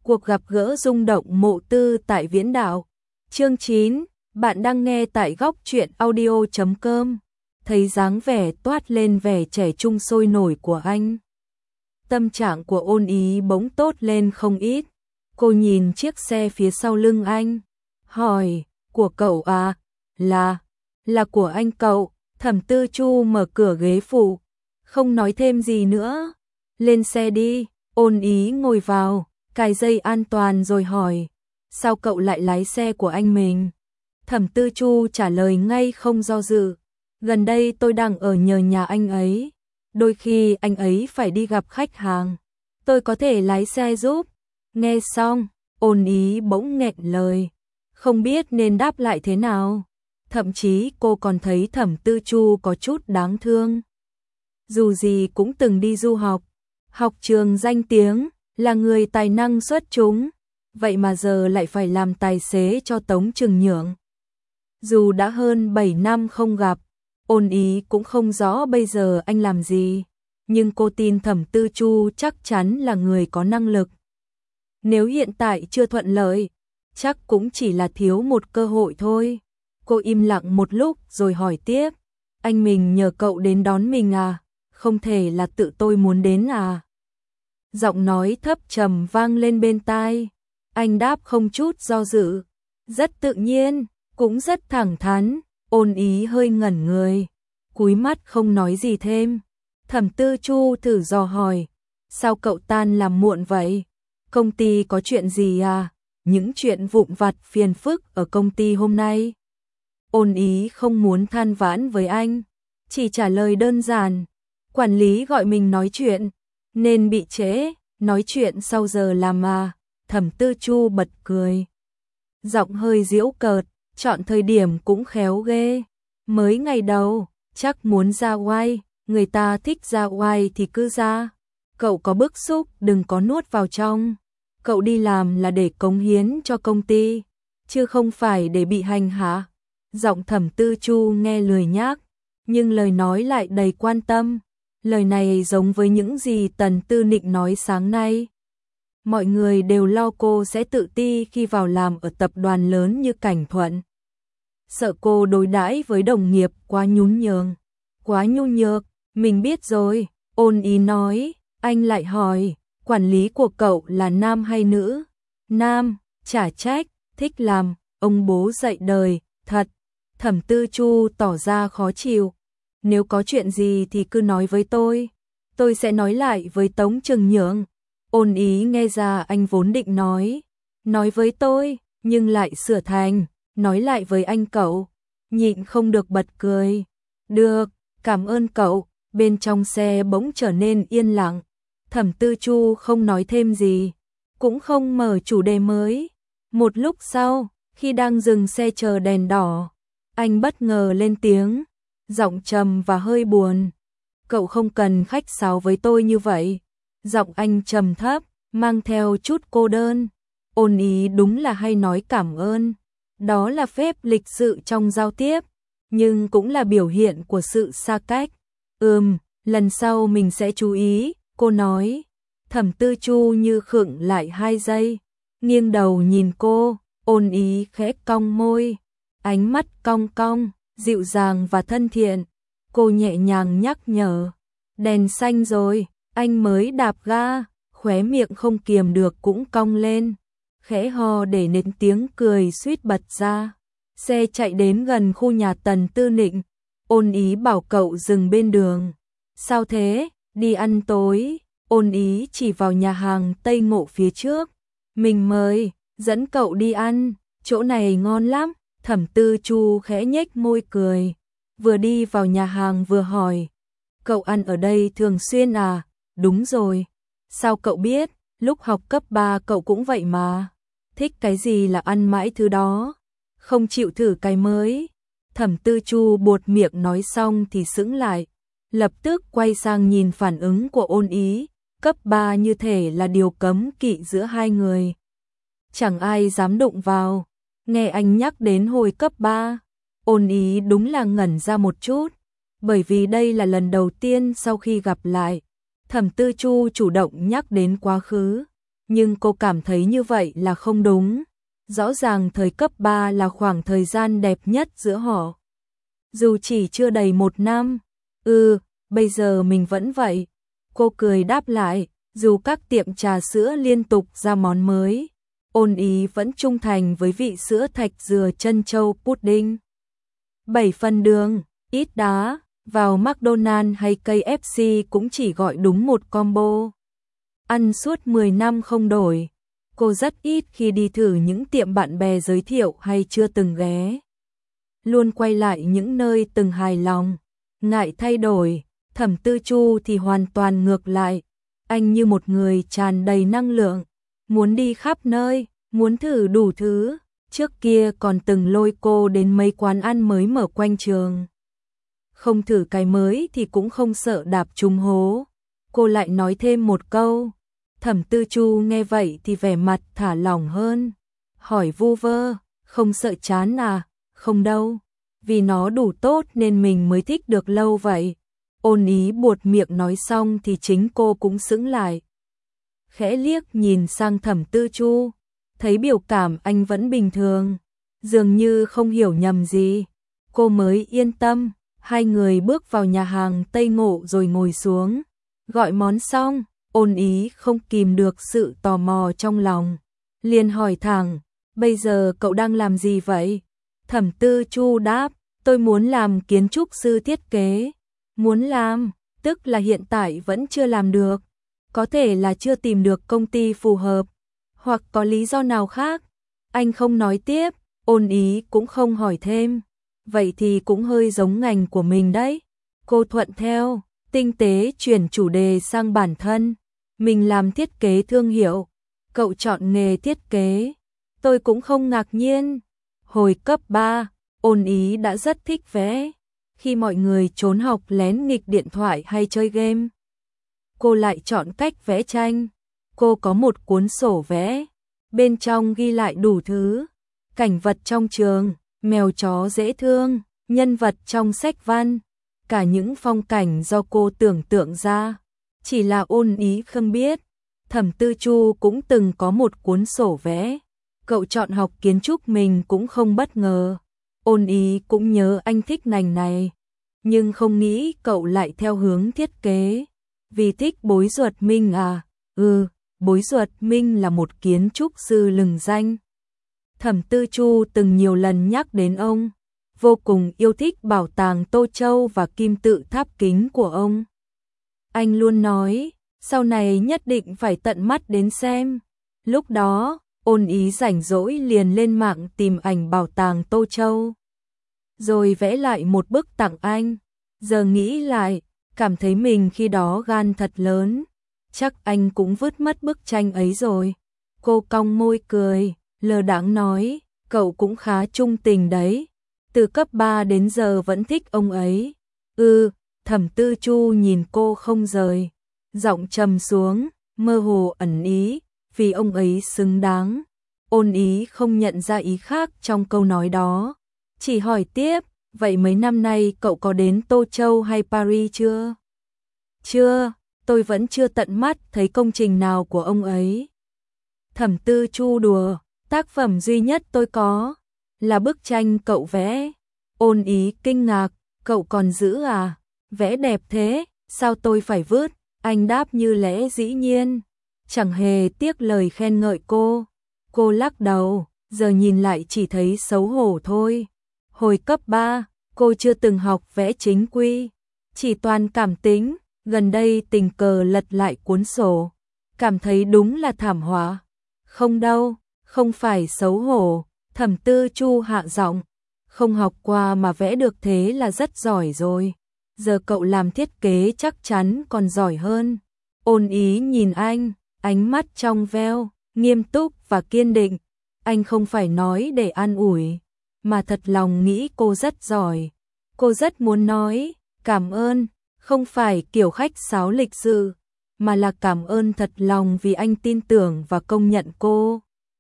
Cuộc gặp gỡ rung động Mộ Tư tại Viễn Đạo. Chương 9, bạn đang nghe tại góc truyện audio.com. Thấy dáng vẻ toát lên vẻ trẻ trung sôi nổi của anh. Tâm trạng của Ôn Ý bỗng tốt lên không ít. Cô nhìn chiếc xe phía sau lưng anh. Hỏi, của cậu à? Là của anh cậu. Thẩm Tư Chu mở cửa ghế phụ. Không nói thêm gì nữa. Lên xe đi. Ôn Ý ngồi vào, cài dây an toàn rồi hỏi. Sao cậu lại lái xe của anh mình? Thẩm Tư Chu trả lời ngay không do dự. Gần đây tôi đang ở nhờ nhà anh ấy. Đôi khi anh ấy phải đi gặp khách hàng. Tôi có thể lái xe giúp. Nghe xong, Ôn Ý bỗng nghẹn lời. Không biết nên đáp lại thế nào. Thậm chí cô còn thấy Thẩm Tư Chu có chút đáng thương. Dù gì cũng từng đi du học. Học trường danh tiếng, là người tài năng xuất chúng. Vậy mà giờ lại phải làm tài xế cho Tống Trừng Nhượng. Dù đã hơn 7 năm không gặp, Ôn Ý cũng không rõ bây giờ anh làm gì. Nhưng cô tin Thẩm Tư Chu chắc chắn là người có năng lực. Nếu hiện tại chưa thuận lợi, chắc cũng chỉ là thiếu một cơ hội thôi. Cô im lặng một lúc rồi hỏi tiếp. Anh mình nhờ cậu đến đón mình à? Không thể là tự tôi muốn đến à? Giọng nói thấp trầm vang lên bên tai. Anh đáp không chút do dự. Rất tự nhiên, cũng rất thẳng thắn. Ôn Ý hơi ngẩn người, cúi mắt không nói gì thêm. Thẩm Tư Chu thử dò hỏi. Sao cậu tan làm muộn vậy? Công ty có chuyện gì à? Những chuyện vụn vặt phiền phức ở công ty hôm nay. Ôn Ý không muốn than vãn với anh, chỉ trả lời đơn giản. Quản lý gọi mình nói chuyện, nên bị trễ, nói chuyện sau giờ làm à. Thẩm Tư Chu bật cười. Giọng hơi giễu cợt, chọn thời điểm cũng khéo ghê. Mới ngày đầu, chắc muốn ra oai, người ta thích ra oai thì cứ ra. Cậu có bức xúc đừng có nuốt vào trong. Cậu đi làm là để cống hiến cho công ty, chứ không phải để bị hành hạ. Giọng Thẩm Tư Chu nghe lười nhác, nhưng lời nói lại đầy quan tâm. Lời này giống với những gì Tần Tư Nịnh nói sáng nay. Mọi người đều lo cô sẽ tự ti khi vào làm ở tập đoàn lớn như Cảnh Thuận. Sợ cô đối đãi với đồng nghiệp quá nhún nhường, quá nhu nhược. Mình biết rồi, Ôn Ý nói. Anh lại hỏi, quản lý của cậu là nam hay nữ? Nam, chả trách, thích làm, ông bố dạy đời, thật. Thẩm Tư Chu tỏ ra khó chịu. Nếu có chuyện gì thì cứ nói với tôi sẽ nói lại với Tống Trừng Nhượng. Ôn Ý nghe ra anh vốn định nói với tôi, nhưng lại sửa thành, nói lại với anh cậu. Nhịn không được bật cười. Được, cảm ơn cậu. Bên trong xe bỗng trở nên yên lặng. Thẩm Tư Chu không nói thêm gì, cũng không mở chủ đề mới. Một lúc sau, khi đang dừng xe chờ đèn đỏ, anh bất ngờ lên tiếng, giọng trầm và hơi buồn. Cậu không cần khách sáo với tôi như vậy. Giọng anh trầm thấp, mang theo chút cô đơn. Ôn Ý đúng là hay nói cảm ơn. Đó là phép lịch sự trong giao tiếp, nhưng cũng là biểu hiện của sự xa cách. Lần sau mình sẽ chú ý, cô nói. Thẩm Tư Chu như khựng lại 2 giây, nghiêng đầu nhìn cô. Ôn Ý khẽ cong môi, ánh mắt cong cong, dịu dàng và thân thiện. Cô nhẹ nhàng nhắc nhở. Đèn xanh rồi. Anh mới đạp ga, khóe miệng không kiềm được cũng cong lên, khẽ ho để nên tiếng cười suýt bật ra. Xe chạy đến gần khu nhà Tần Tư Nịnh. Ôn Ý bảo cậu dừng bên đường. Sao thế? Đi ăn tối. Ôn Ý chỉ vào nhà hàng Tây Ngộ phía trước. Mình mời, dẫn cậu đi ăn, chỗ này ngon lắm. Thẩm Tư Chu khẽ nhếch môi cười, vừa đi vào nhà hàng vừa hỏi. Cậu ăn ở đây thường xuyên à? Đúng rồi. Sao cậu biết? Lúc học cấp 3 cậu cũng vậy mà. Thích cái gì là ăn mãi thứ đó, không chịu thử cái mới. Thẩm Tư Chu buột miệng nói xong thì sững lại, lập tức quay sang nhìn phản ứng của Ôn Ý. Cấp 3 như thể là điều cấm kỵ giữa hai người, chẳng ai dám đụng vào. Nghe anh nhắc đến hồi cấp 3, Ôn Ý đúng là ngẩn ra một chút, bởi vì đây là lần đầu tiên sau khi gặp lại, Thẩm Tư Chu chủ động nhắc đến quá khứ. nhưng cô cảm thấy như vậy là không đúng. Rõ ràng thời cấp 3 là khoảng thời gian đẹp nhất giữa họ. Dù chỉ chưa đầy 1 năm. Bây giờ mình vẫn vậy. Cô cười đáp lại, dù các tiệm trà sữa liên tục ra món mới, Ôn Ý vẫn trung thành với vị sữa thạch dừa trân châu pudding. 7 phần đường, ít đá, vào McDonald's hay KFC cũng chỉ gọi đúng một combo. Ăn suốt 10 năm không đổi. Cô rất ít khi đi thử những tiệm bạn bè giới thiệu hay chưa từng ghé. Luôn quay lại những nơi từng hài lòng. Ngại thay đổi, Thẩm Tư Chu thì hoàn toàn ngược lại. Anh như một người tràn đầy năng lượng, muốn đi khắp nơi, muốn thử đủ thứ. Trước kia còn từng lôi cô đến mấy quán ăn mới mở quanh trường. Không thử cái mới thì cũng không sợ đạp trúng hố. Cô lại nói thêm một câu. Thẩm Tư Chu nghe vậy thì vẻ mặt thả lỏng hơn. Hỏi vu vơ, không sợ chán à? Không đâu, vì nó đủ tốt nên mình mới thích được lâu vậy. Ôn Ý buột miệng nói xong thì chính cô cũng sững lại. Khẽ liếc nhìn sang Thẩm Tư Chu, thấy biểu cảm anh vẫn bình thường, dường như không hiểu nhầm gì. Cô mới yên tâm. Hai người bước vào nhà hàng Tây Ngộ rồi ngồi xuống. Gọi món xong, Ôn Ý không kìm được sự tò mò trong lòng, liền hỏi thẳng, bây giờ cậu đang làm gì vậy? Thẩm Tư Chu đáp, tôi muốn làm kiến trúc sư thiết kế. Muốn làm, tức là hiện tại vẫn chưa làm được. Có thể là chưa tìm được công ty phù hợp, hoặc có lý do nào khác. Anh không nói tiếp, Ôn Ý cũng không hỏi thêm. Vậy thì cũng hơi giống ngành của mình đấy. Cô thuận theo, tinh tế chuyển chủ đề sang bản thân. Mình làm thiết kế thương hiệu, cậu chọn nghề thiết kế. Tôi cũng không ngạc nhiên. Hồi cấp 3, Ôn Ý đã rất thích vẽ. Khi mọi người trốn học lén nghịch điện thoại hay chơi game, cô lại chọn cách vẽ tranh. Cô có một cuốn sổ vẽ, bên trong ghi lại đủ thứ. Cảnh vật trong trường, mèo chó dễ thương, nhân vật trong sách văn, cả những phong cảnh do cô tưởng tượng ra. Chỉ là Ôn Ý không biết, Thẩm Tư Chu cũng từng có một cuốn sổ vẽ. Cậu chọn học kiến trúc mình cũng không bất ngờ. Ôn Ý cũng nhớ anh thích ngành này, nhưng không nghĩ cậu lại theo hướng thiết kế. Vì thích Bối Duật Minh à? Bối Duật Minh là một kiến trúc sư lừng danh. Thẩm Tư Chu từng nhiều lần nhắc đến ông, vô cùng yêu thích bảo tàng Tô Châu và kim tự tháp kính của ông. Anh luôn nói, sau này nhất định phải tận mắt đến xem. Lúc đó, Ôn Ý rảnh rỗi liền lên mạng tìm ảnh bảo tàng Tô Châu, rồi vẽ lại một bức tặng anh. Giờ nghĩ lại, cảm thấy mình khi đó gan thật lớn. Chắc anh cũng vứt mất bức tranh ấy rồi. Cô cong môi cười, lơ đãng nói, cậu cũng khá trung tình đấy. Từ cấp 3 đến giờ vẫn thích ông ấy. Thẩm Tư Chu nhìn cô không rời, giọng trầm xuống, mơ hồ ẩn ý, vì ông ấy xứng đáng. Ôn Ý không nhận ra ý khác trong câu nói đó, chỉ hỏi tiếp, vậy mấy năm nay cậu có đến Tô Châu hay Paris chưa? Chưa, tôi vẫn chưa tận mắt thấy công trình nào của ông ấy. Thẩm Tư Chu đùa, tác phẩm duy nhất tôi có là bức tranh cậu vẽ. Ôn Ý kinh ngạc, cậu còn giữ à? Vẽ đẹp thế, sao tôi phải vứt? Anh đáp như lẽ dĩ nhiên, chẳng hề tiếc lời khen ngợi cô. Cô lắc đầu, giờ nhìn lại chỉ thấy xấu hổ thôi. Hồi cấp 3, cô chưa từng học vẽ chính quy, chỉ toàn cảm tính. Gần đây tình cờ lật lại cuốn sổ, cảm thấy đúng là thảm họa. Không đâu, không phải xấu hổ. Thẩm Tư Chu hạ giọng, không học qua mà vẽ được thế là rất giỏi rồi. Giờ cậu làm thiết kế chắc chắn còn giỏi hơn. Ôn Ý nhìn anh, ánh mắt trong veo, nghiêm túc và kiên định. Anh không phải nói để an ủi, mà thật lòng nghĩ cô rất giỏi. Cô rất muốn nói, cảm ơn, không phải kiểu khách sáo lịch sự, mà là cảm ơn thật lòng vì anh tin tưởng và công nhận cô.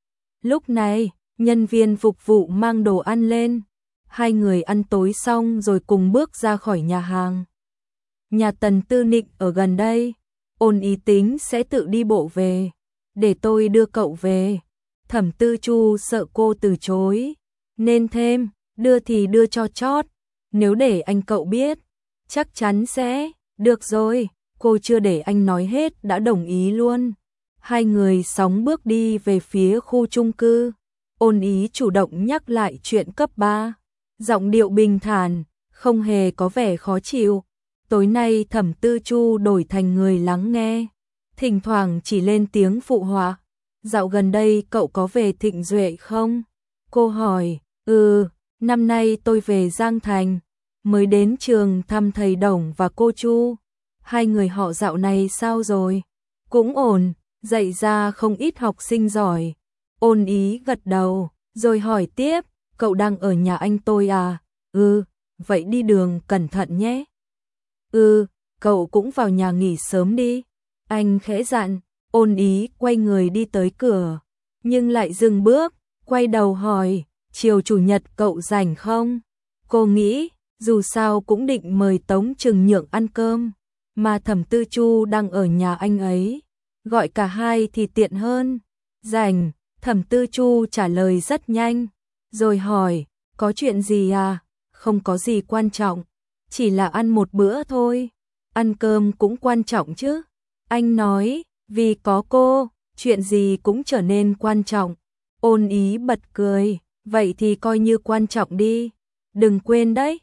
Lúc này, nhân viên phục vụ mang đồ ăn lên. Hai người ăn tối xong rồi cùng bước ra khỏi nhà hàng. Nhà Tần Tư Nịnh ở gần đây, Ôn Ý tính sẽ tự đi bộ về. để tôi đưa cậu về. Thẩm Tư Chu sợ cô từ chối, nên thêm, đưa thì đưa cho chót, nếu để anh cậu biết, chắc chắn sẽ, được rồi, cô chưa để anh nói hết đã đồng ý luôn. Hai người sóng bước đi về phía khu chung cư, Ôn Ý chủ động nhắc lại chuyện cấp 3, giọng điệu bình thản, không hề có vẻ khó chịu. Tối nay Thẩm Tư Chu đổi thành người lắng nghe, thỉnh thoảng chỉ lên tiếng phụ họa. Dạo gần đây cậu có về Thịnh Duệ không? Cô hỏi, năm nay tôi về Giang Thành, mới đến trường thăm thầy Đồng và cô Chu. Hai người họ dạo này sao rồi? Cũng ổn, dạy ra không ít học sinh giỏi. Ôn Ý gật đầu, rồi hỏi tiếp, cậu đang ở nhà anh tôi à? Vậy đi đường cẩn thận nhé. Cậu cũng vào nhà nghỉ sớm đi. Anh khẽ dặn. Ôn Ý quay người đi tới cửa, nhưng lại dừng bước, quay đầu hỏi, chiều chủ nhật cậu rảnh không? Cô nghĩ, dù sao cũng định mời Tống Trừng Nhượng ăn cơm, mà Thẩm Tư Chu đang ở nhà anh ấy, gọi cả hai thì tiện hơn. Rảnh, Thẩm Tư Chu trả lời rất nhanh, rồi hỏi, có chuyện gì à? Không có gì quan trọng, chỉ là ăn một bữa thôi. Ăn cơm cũng quan trọng chứ. Anh nói, vì có cô, chuyện gì cũng trở nên quan trọng. Ôn Ý bật cười, vậy thì coi như quan trọng đi. Đừng quên đấy.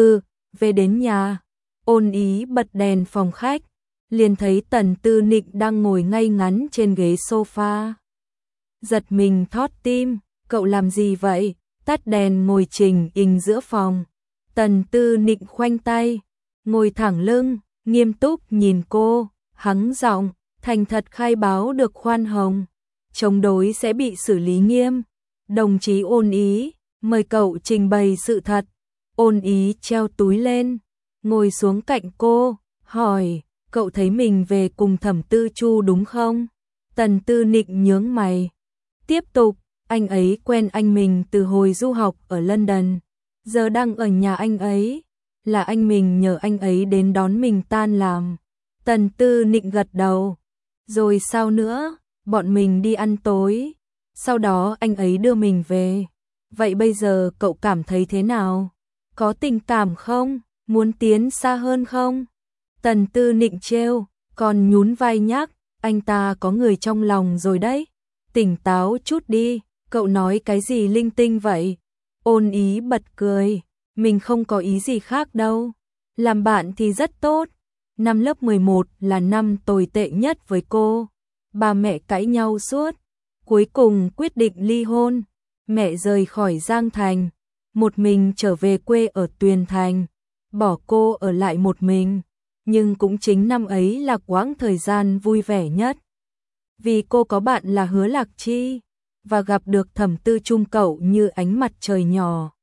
Về đến nhà, Ôn Ý bật đèn phòng khách, liền thấy Tần Tư Nịnh đang ngồi ngay ngắn trên ghế sofa. Giật mình thót tim, cậu làm gì vậy? Tắt đèn ngồi trình hình giữa phòng. Tần Tư Nịnh khoanh tay, ngồi thẳng lưng, nghiêm túc nhìn cô, hắng giọng, thành thật khai báo được khoan hồng, chống đối sẽ bị xử lý nghiêm. Đồng chí Ôn Ý, mời cậu trình bày sự thật. Ôn Ý treo túi lên, ngồi xuống cạnh cô, hỏi, cậu thấy mình về cùng Thẩm Tư Chu đúng không? Tần Tư Nịnh nhướng mày, tiếp tục, anh ấy quen anh mình từ hồi du học ở London, giờ đang ở nhà anh ấy, là anh mình nhờ anh ấy đến đón mình tan làm. Tần Tư Nịnh gật đầu, rồi sao nữa, bọn mình đi ăn tối, sau đó anh ấy đưa mình về. Vậy bây giờ cậu cảm thấy thế nào? Có tình cảm không? Muốn tiến xa hơn không? Tần Tư Nịnh trêu, còn nhún vai nhắc, anh ta có người trong lòng rồi đấy. Tỉnh táo chút đi, cậu nói cái gì linh tinh vậy? Ôn Ý bật cười, mình không có ý gì khác đâu. Làm bạn thì rất tốt. Năm lớp 11 là năm tồi tệ nhất với cô. Ba mẹ cãi nhau suốt, cuối cùng quyết định ly hôn. Mẹ rời khỏi Giang Thành, một mình trở về quê ở Tuyền Thành, bỏ cô ở lại một mình. Nhưng cũng chính năm ấy là quãng thời gian vui vẻ nhất. Vì cô có bạn là Hứa Lạc Chi, và gặp được Thẩm Tư Trung cậu như ánh mặt trời nhỏ.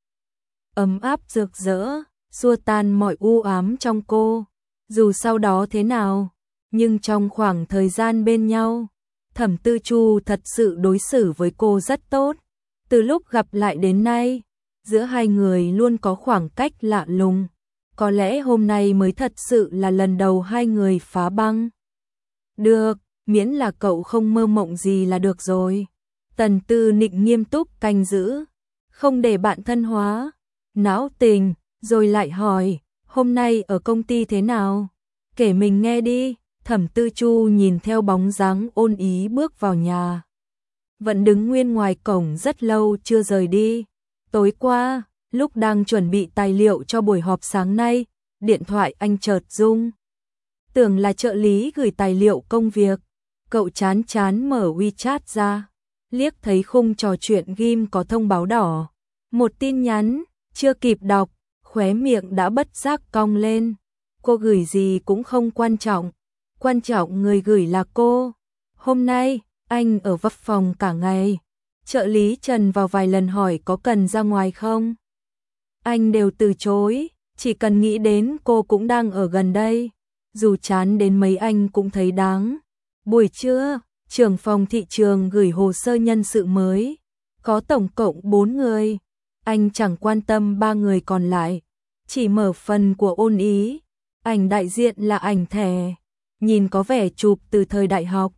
Ấm áp rực rỡ, xua tan mọi u ám trong cô. Dù sau đó thế nào, nhưng trong khoảng thời gian bên nhau, Thẩm Tư Chu thật sự đối xử với cô rất tốt. Từ lúc gặp lại đến nay, giữa hai người luôn có khoảng cách lạ lùng. Có lẽ hôm nay mới thật sự là lần đầu hai người phá băng. Được, miễn là cậu không mơ mộng gì là được rồi. Tần Tư Nịnh nghiêm túc canh giữ, không để bạn thân hóa, não tình, rồi lại hỏi, hôm nay ở công ty thế nào? Kể mình nghe đi. Thẩm Tư Chu nhìn theo bóng dáng Ôn Ý bước vào nhà, vẫn đứng nguyên ngoài cổng rất lâu chưa rời đi. Tối qua, lúc đang chuẩn bị tài liệu cho buổi họp sáng nay, điện thoại anh chợt rung. Tưởng là trợ lý gửi tài liệu công việc. Cậu chán chán mở WeChat ra, liếc thấy khung trò chuyện ghim có thông báo đỏ. Một tin nhắn, chưa kịp đọc, khóe miệng đã bất giác cong lên. Cô gửi gì cũng không quan trọng, quan trọng người gửi là cô. Hôm nay, anh ở văn phòng cả ngày. Trợ lý Trần vào vài lần hỏi có cần ra ngoài không. Anh đều từ chối, chỉ cần nghĩ đến cô cũng đang ở gần đây. Dù chán đến mấy anh cũng thấy đáng. Buổi trưa, trưởng phòng thị trường gửi hồ sơ nhân sự mới. Có tổng cộng 4 người. Anh chẳng quan tâm 3 người còn lại. Chỉ mở phần của Ôn Ý. Ảnh đại diện là ảnh thẻ. Nhìn có vẻ chụp từ thời đại học.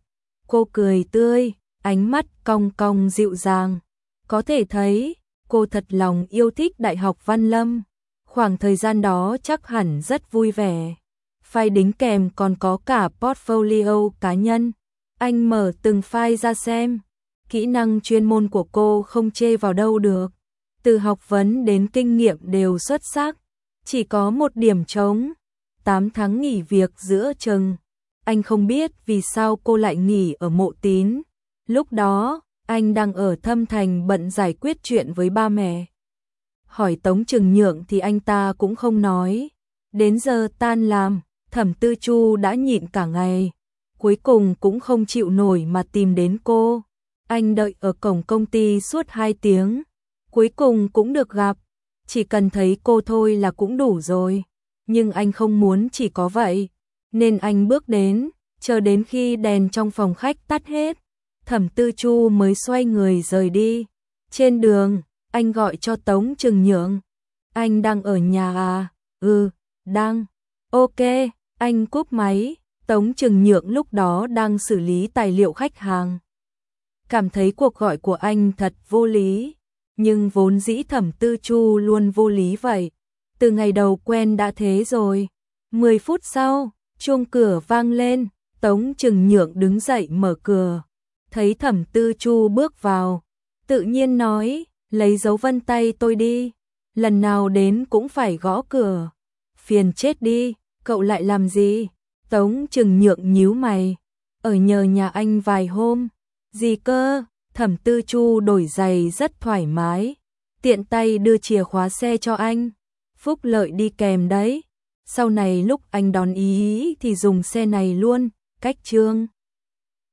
Cô cười tươi, ánh mắt cong cong dịu dàng. Có thể thấy, cô thật lòng yêu thích Đại học Văn Lâm. Khoảng thời gian đó chắc hẳn rất vui vẻ. File đính kèm còn có cả portfolio cá nhân. Anh mở từng file ra xem. Kỹ năng chuyên môn của cô không chê vào đâu được. Từ học vấn đến kinh nghiệm đều xuất sắc. Chỉ có một điểm trống. 8 tháng nghỉ việc giữa chừng. Anh không biết vì sao cô lại nghỉ ở Mộ Tín. Lúc đó, anh đang ở Thâm Thành bận giải quyết chuyện với ba mẹ. Hỏi Tống Trừng Nhượng thì anh ta cũng không nói. Đến giờ tan làm, Thẩm Tư Chu đã nhịn cả ngày. Cuối cùng cũng không chịu nổi mà tìm đến cô. Anh đợi ở cổng công ty suốt 2 tiếng. Cuối cùng cũng được gặp. Chỉ cần thấy cô thôi là cũng đủ rồi. Nhưng anh không muốn chỉ có vậy. Nên anh bước đến, chờ đến khi đèn trong phòng khách tắt hết. Thẩm Tư Chu mới xoay người rời đi. Trên đường, anh gọi cho Tống Trừng Nhượng. Anh đang ở nhà à? Ừ, đang. Ok, anh cúp máy. Tống Trừng Nhượng lúc đó đang xử lý tài liệu khách hàng. Cảm thấy cuộc gọi của anh thật vô lý. Nhưng vốn dĩ Thẩm Tư Chu luôn vô lý vậy. Từ ngày đầu quen đã thế rồi. 10 phút sau, chuông cửa vang lên. Tống Trừng Nhượng đứng dậy mở cửa. Thấy Thẩm Tư Chu bước vào. Tự nhiên nói, lấy dấu vân tay tôi đi. Lần nào đến cũng phải gõ cửa. Phiền chết đi, cậu lại làm gì? Tống Trừng Nhượng nhíu mày. Ở nhờ nhà anh vài hôm. Gì cơ? Thẩm Tư Chu đổi giày rất thoải mái. Tiện tay đưa chìa khóa xe cho anh. Phúc lợi đi kèm đấy. Sau này lúc anh đón ý thì dùng xe này luôn. Cách Trương